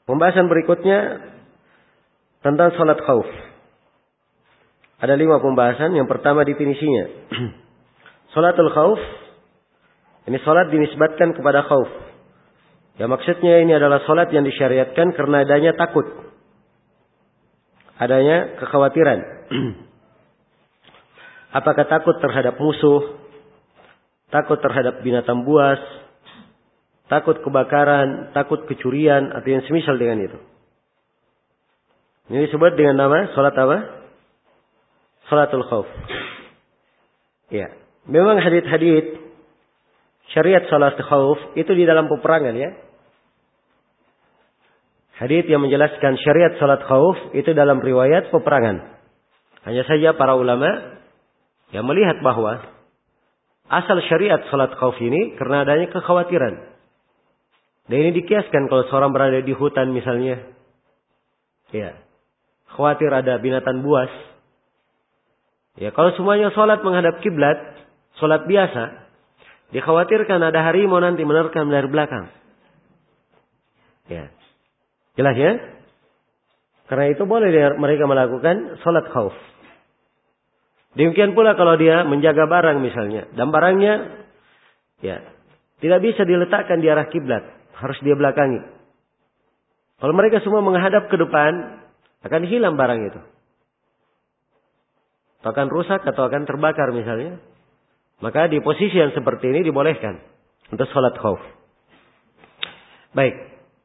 Pembahasan berikutnya tentang salat khauf. Ada 5 pembahasan. Yang pertama definisinya. Salatul khauf. Ini salat dinisbatkan kepada khauf. Ya maksudnya ini adalah salat yang disyariatkan karena adanya takut. Adanya kekhawatiran. Apakah takut terhadap musuh? Takut terhadap binatang buas? Takut kebakaran? Takut kecurian? Atau yang semisal dengan itu. Ini disebut dengan nama salat apa? Salatul khauf. Ya. Memang hadits-hadits syariat salat khauf itu di dalam peperangan ya. Hadits yang menjelaskan syariat salat khauf itu dalam riwayat peperangan. Hanya saja para ulama yang melihat bahwa asal syariat salat khauf ini karena adanya kekhawatiran. Dan ini dikiaskan kalau seorang berada di hutan misalnya. Ya. Khawatir ada binatang buas. Ya, kalau semuanya salat menghadap kiblat, salat biasa, dikhawatirkan ada harimau nanti menerkam dari belakang. Ya. Jelas ya? Karena itu boleh mereka melakukan salat khauf. Demikian pula kalau dia menjaga barang misalnya, dan barangnya ya tidak bisa diletakkan di arah kiblat, harus dia belakangi. Kalau mereka semua menghadap ke depan, akan hilang barang itu. Akan rusak atau akan terbakar misalnya. Maka di posisi yang seperti ini dibolehkan untuk salat khauf. Baik.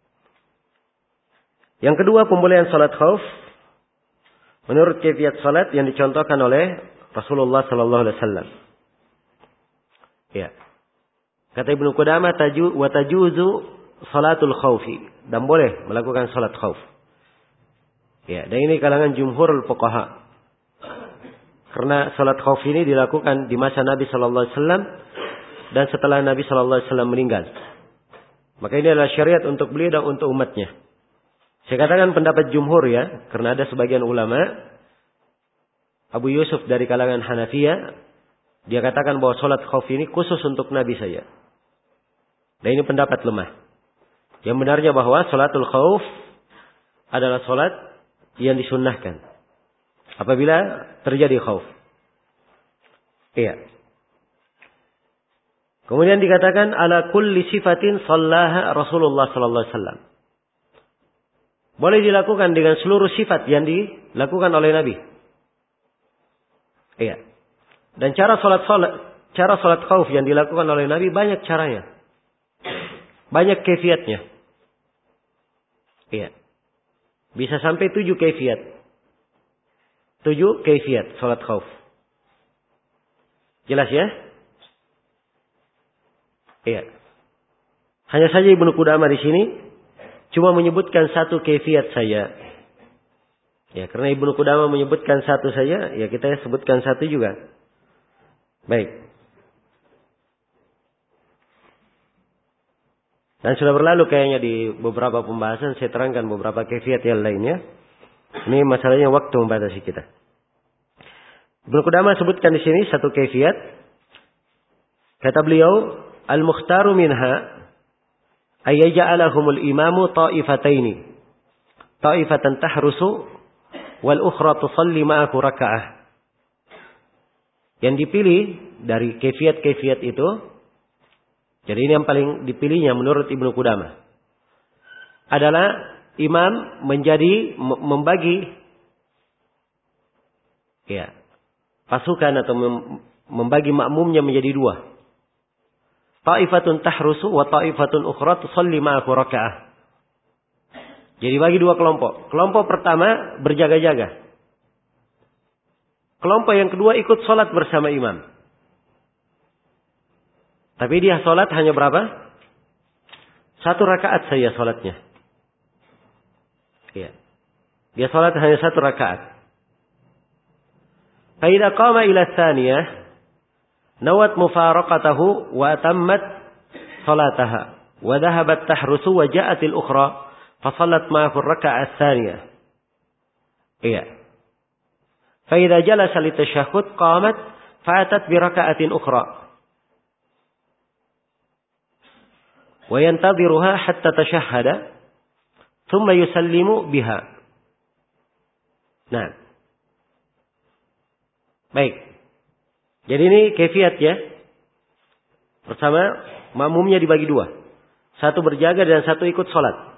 Yang kedua pembolehan salat khauf menurut kaifiat salat yang dicontohkan oleh Rasulullah sallallahu alaihi wasallam. Ya. Kata Ibnu Qudamah wa tajuzu salatul khaufi, dan boleh melakukan salat khauf. Ya, dan ini kalangan jumhurul fuqaha. Karena salat khauf ini dilakukan di masa Nabi sallallahu alaihi wasallam dan setelah Nabi sallallahu alaihi wasallam meninggal. Maka ini adalah syariat untuk beliau dan untuk umatnya. Saya katakan pendapat jumhur ya, karena ada sebagian ulama Abu Yusuf dari kalangan Hanafiyah, dia katakan bahwa salat khauf ini khusus untuk Nabi saja. Dan ini pendapat lemah. Yang benarnya bahwa salatul khauf adalah salat yang disunnahkan apabila terjadi khauf. Iya. Kemudian dikatakan ala kulli sifatin sallaha Rasulullah sallallahu alaihi wasallam. Boleh dilakukan dengan seluruh sifat yang dilakukan oleh Nabi. Iya. Dan cara salat khauf yang dilakukan oleh Nabi banyak caranya. Banyak kaifiatnya. Iya. Bisa sampai 7 kaifiat. 7 kaifiat salat khauf. Jelas ya? Iya. Hanya saja Ibnu Qudamah di sini cuma menyebutkan 1 kaifiat saja. Ya, karena Ibnu Qudamah menyebutkan 1 saja, ya kita sebutkan 1 juga. Baik. Dan sudah berlalu kayaknya di beberapa pembahasan saya terangkan beberapa kaifiat yang lainnya. Ini masalahnya waktu membatasi kita. Ibnu Qudamah sebutkan di sini 1 kaifiat. Kata beliau, al-mukhtaru minha ay yaj'alahumul imamu ta'ifataini. Ta'ifatan tahrusu wal ukhra tusalli ma'ahu raka'ah. Yang dipilih dari kaifiat-kaifiat itu, jadi ini yang paling dipilihnya menurut Ibnu Qudamah, adalah imam membagi ya pasukan atau membagi makmumnya menjadi 2. Ta'ifatun tahrusu wa ta'ifatun ukhra tusalli ma'ahu raka'ah. Jadi bagi 2 kelompok. Kelompok pertama berjaga-jaga. Kelompok yang kedua ikut sholat bersama imam. Tapi dia sholat hanya berapa? 1 rakaat saja sholatnya. Ya. Dia sholat hanya 1 rakaat. Fa'idha qama ila tsaniyah nawat mufaraqatahu wa atammat salataha wa dhahabat tahrusu wa ja'atil ukhra fa salat ma'ahu ar-raka'ah ats-tsaniyah. Iya. Fa'idha jalasa litashahhud qamat fa'atat bi raka'atin ukhra. وينتظرها حتى تشهد thumma yusallimu biha. Nah. Baik. Jadi ini kaifiat ya. Pertama, makmumnya dibagi dua. Satu berjaga dan satu ikut sholat.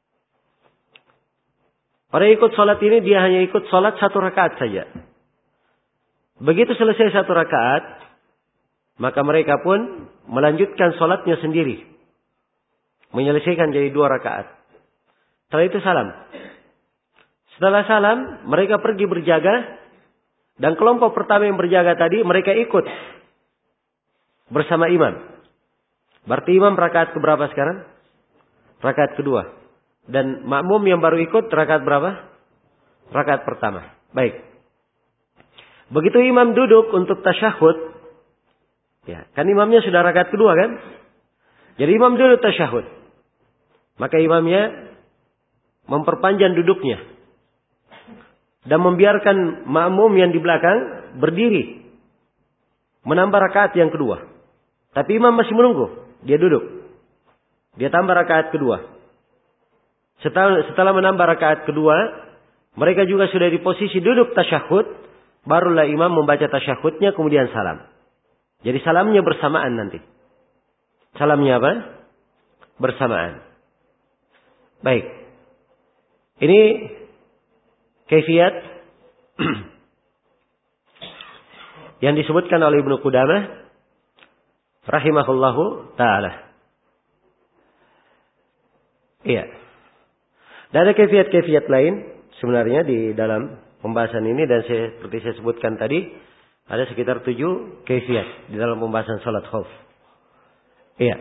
Orang ikut sholat ini dia hanya ikut sholat 1 rakaat saja. Begitu selesai 1 rakaat, maka mereka pun melanjutkan sholatnya sendiri. Menyelesaikan jadi 2 rakaat. Setelah itu salam. Setelah salam, mereka pergi berjaga. Dan kelompok pertama yang berjaga tadi, mereka ikut bersama imam. Berarti imam rakaat keberapa sekarang? Rakaat kedua. Dan makmum yang baru ikut rakaat berapa? Rakaat pertama. Baik. Begitu imam duduk untuk tasyahud. Ya, kan imamnya sudah rakaat kedua kan? Jadi imam duduk tasyahud. Maka imamnya memperpanjang duduknya. Dan membiarkan makmum yang di belakang berdiri. Menambah rakaat yang kedua. Tapi imam masih menunggu. Dia duduk. Dia tambah rakaat kedua. Setelah menambah rakaat kedua, mereka juga sudah di posisi duduk tasyahud. Barulah imam membaca tasyahudnya kemudian salam. Jadi salamnya bersamaan nanti. Salamnya apa? Bersamaan. Baik. Ini kaifiat yang disebutkan oleh Ibnu Qudamah rahimahullahu ta'ala. Iya. Dan ada kaifiat-kaifiat lain sebenarnya di dalam pembahasan ini. Dan seperti saya sebutkan tadi, ada sekitar 7 kaifiat di dalam pembahasan salat khauf. Iya.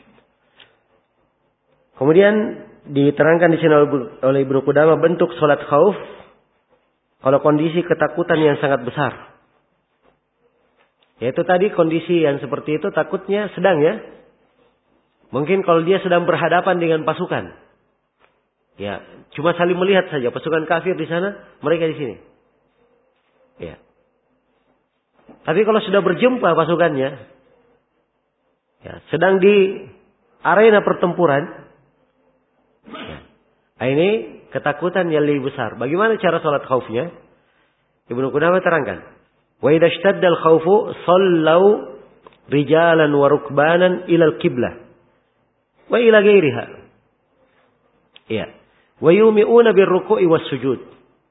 Kemudian diterangkan di sini oleh Ibnu Qudamah bentuk salat khauf kalau kondisi ketakutan yang sangat besar. Yaitu tadi kondisi yang seperti itu takutnya sedang ya. Mungkin kalau dia sedang berhadapan dengan pasukan. Ya, cuma saling melihat saja. Pasukan kafir di sana, mereka di sini. Ya. Tapi kalau sudah berjumpa pasukannya, ya, sedang di arena pertempuran, ya, ini ketakutan yang lebih besar. Bagaimana cara salat khaufnya? Ibnu Qudamah terangkan. Wa idza ishtadda al-khawfu sallau rijalan wa rukbanan ila al-qiblah wa ila ghairiha. Iya. Wa yumi'una bir-ruku'i was-sujud.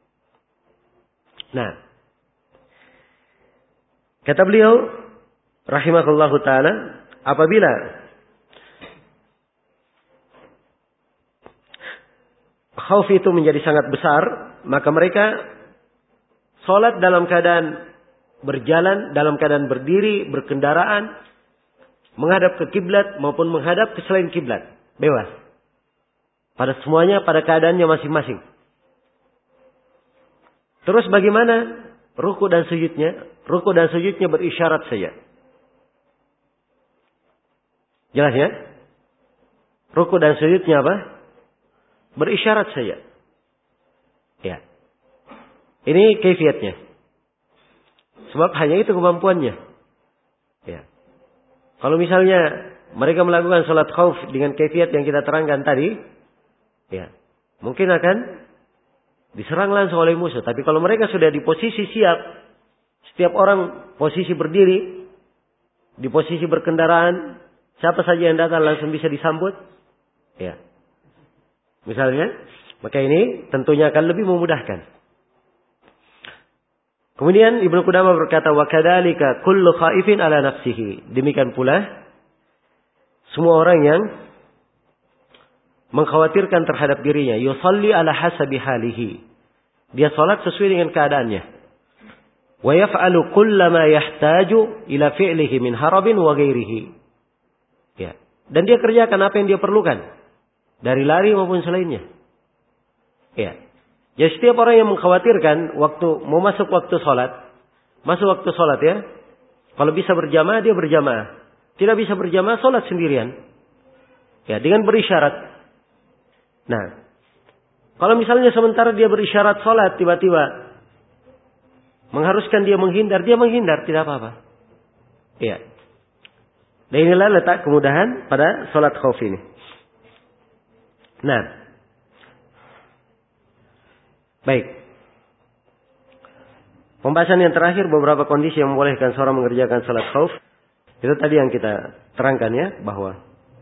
Nah. Kata beliau rahimahullahu taala, apabila khauf itu menjadi sangat besar, maka mereka salat dalam keadaan berjalan, dalam keadaan berdiri, berkendaraan, menghadap ke kiblat maupun menghadap ke selain kiblat. Bebas. Pada semuanya, pada keadaannya masing-masing. Terus bagaimana ruku dan sujudnya? Ruku dan sujudnya berisyarat saja. Jelas ya? Ruku dan sujudnya apa? Berisyarat saja. Ya. Ini kaifiatnya. Sebab hanya itu kemampuannya. Ya. Kalau misalnya mereka melakukan salat khauf dengan kaifiat yang kita terangkan tadi, ya, mungkin akan diserang langsung oleh musuh. Tapi kalau mereka sudah di posisi siap, setiap orang posisi berdiri, di posisi berkendaraan, siapa saja yang datang langsung bisa disambut. Ya. Misalnya, maka ini tentunya akan lebih memudahkan. Kemudian Ibnu Qudamah berkata, wa kadzalika kullu khaifin ala nafsihi. Demikian pula semua orang yang mengkhawatirkan terhadap dirinya, yusalli ala hasabi halihi. Dia salat sesuai dengan keadaannya. Wa yaf'alu kullama yahtaju ila fi'lihi min harabin wa ghairihi. Ya. Dan dia kerjakan apa yang dia perlukan dari lari maupun selainnya. Ya. Jadi setiap orang yang mengkhawatirkan waktu mau masuk waktu salat, masuk waktu salat ya. Kalau bisa berjamaah dia berjamaah. Tidak bisa berjamaah salat sendirian. Ya, dengan berisyarat. Nah, kalau misalnya sementara dia berisyarat salat tiba-tiba mengharuskan dia menghindar, tidak apa-apa. Ya. Dan inilah letak kemudahan pada salat khauf ini. Nah, Baik. Pembahasan yang terakhir, beberapa kondisi yang membolehkan seorang mengerjakan salat khauf. Itu tadi yang kita terangkan ya, bahwa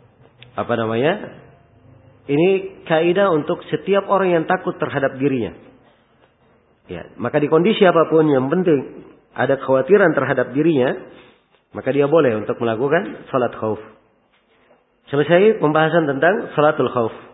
ini kaidah untuk setiap orang yang takut terhadap dirinya. Ya, maka di kondisi apapun yang penting ada kekhawatiran terhadap dirinya, maka dia boleh untuk melakukan salat khauf. Selesai pembahasan tentang salatul khauf.